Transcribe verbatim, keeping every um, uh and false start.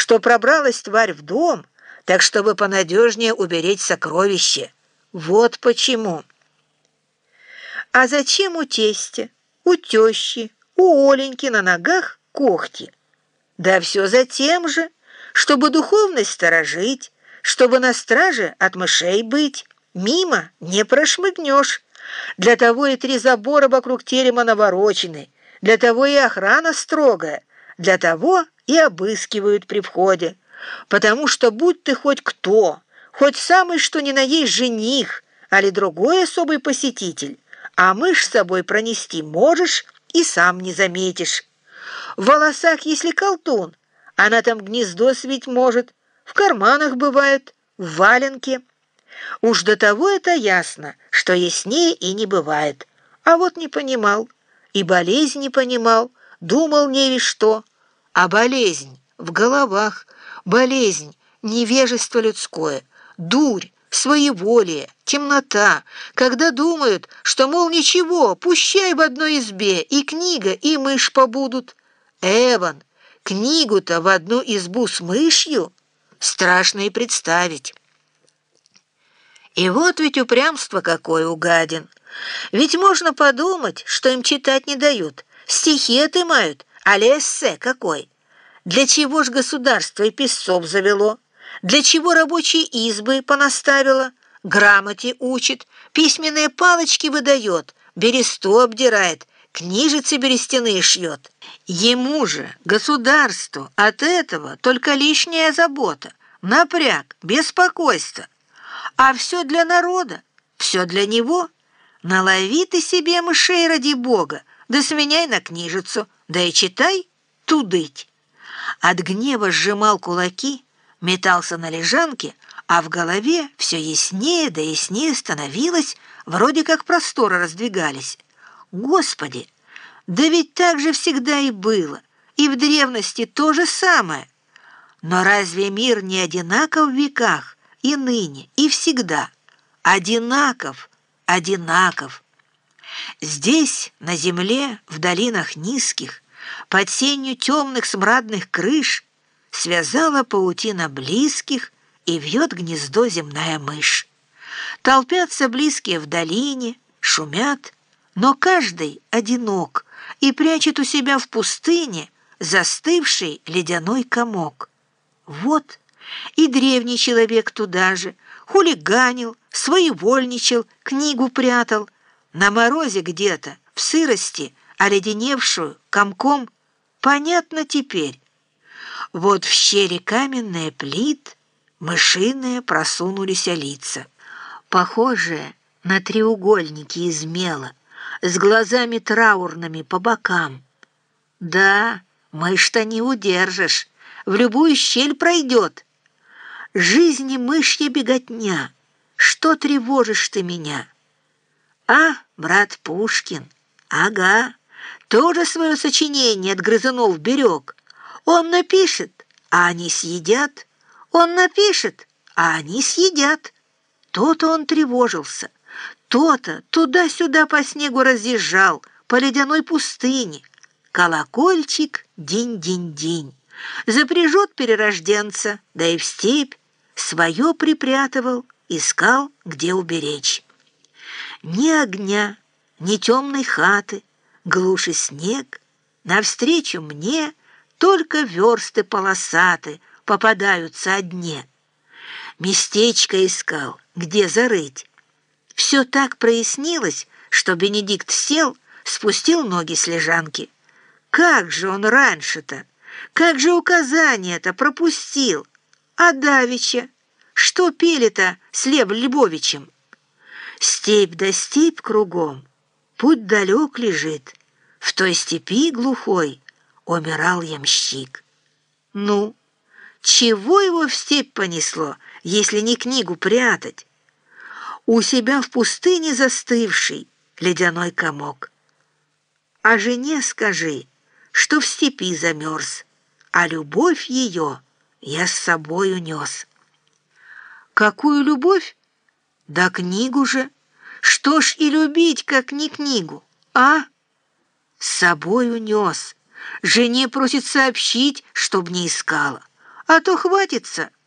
что пробралась тварь в дом, так чтобы понадежнее уберечь сокровище. Вот почему. А зачем у тестя, у тещи, у Оленьки на ногах когти? Да все за тем же, чтобы духовность сторожить, чтобы на страже от мышей быть. Мимо не прошмыгнешь. Для того и три забора вокруг терема наворочены, для того и охрана строгая, для того и обыскивают при входе. Потому что будь ты хоть кто, хоть самый что ни на есть жених, али другой особый посетитель, а мышь с собой пронести можешь и сам не заметишь. В волосах, если колтун, она там гнездо свить может, в карманах бывает, в валенке. Уж до того это ясно, что яснее и не бывает. А вот не понимал, и болезнь не понимал, думал не весь что. А болезнь в головах, болезнь, невежество людское, дурь, своеволие, темнота, когда думают, что, мол, ничего, пущай в одной избе и книга, и мышь побудут. Эван, книгу-то в одну избу с мышью страшно и представить. И вот ведь упрямство какое у гадин. Ведь можно подумать, что им читать не дают, стихи отымают, али эссе какой. Для чего ж государство и писцов завело? Для чего рабочие избы понаставило? Грамоте учит, письменные палочки выдает, бересту обдирает, книжицы берестяные шьет. Ему же, государству, от этого только лишняя забота, напряг, беспокойство. А все для народа, все для него. Налови ты себе мышей ради бога, да сменяй на книжицу, да и читай тудыть. От гнева сжимал кулаки, метался на лежанке, а в голове все яснее да яснее становилось, вроде как просторы раздвигались. Господи, да ведь так же всегда и было, и в древности то же самое. Но разве мир не одинаков в веках, и ныне, и всегда? Одинаков, одинаков. Здесь, на земле, в долинах низких, под сенью темных смрадных крыш, связала паутина близких и вьет гнездо земная мышь. Толпятся близкие в долине, шумят, но каждый одинок и прячет у себя в пустыне застывший ледяной комок. Вот и древний человек туда же хулиганил, своевольничал, книгу прятал. На морозе где-то, в сырости, оледеневшую комком, понятно теперь. Вот в щели каменные плит мышиные просунулись лица, похожие на треугольники из мела, с глазами траурными по бокам. Да, мышь-то не удержишь, в любую щель пройдет. Жизни мышья беготня, что тревожишь ты меня? А, брат Пушкин, ага, тоже свое сочинение от грызунов берег. Он напишет, а они съедят. Он напишет, а они съедят. То-то он тревожился, то-то туда-сюда по снегу разъезжал, по ледяной пустыне. Колокольчик динь-динь-динь. Запряжет перерожденца, да и в степь свое припрятывал, искал, где уберечь. Ни огня, ни темной хаты, глушь и снег, навстречу мне только версты полосаты попадаются одни. Местечко искал, где зарыть. Все так прояснилось, что Бенедикт сел, спустил ноги с лежанки. Как же он раньше-то, как же указание-то пропустил? А давеча, что пели-то с Левом Львовичем? Степь да степь кругом, путь далек лежит, в той степи глухой умирал ямщик. Ну, чего его в степь понесло, если не книгу прятать? У себя в пустыне застывший ледяной комок. А жене скажи, что в степи замерз, а любовь ее я с собой унес. Какую любовь? Да книгу же. Что ж и любить, как не книгу, а? С собой унес. Жене просит сообщить, чтоб не искала. а то хватится».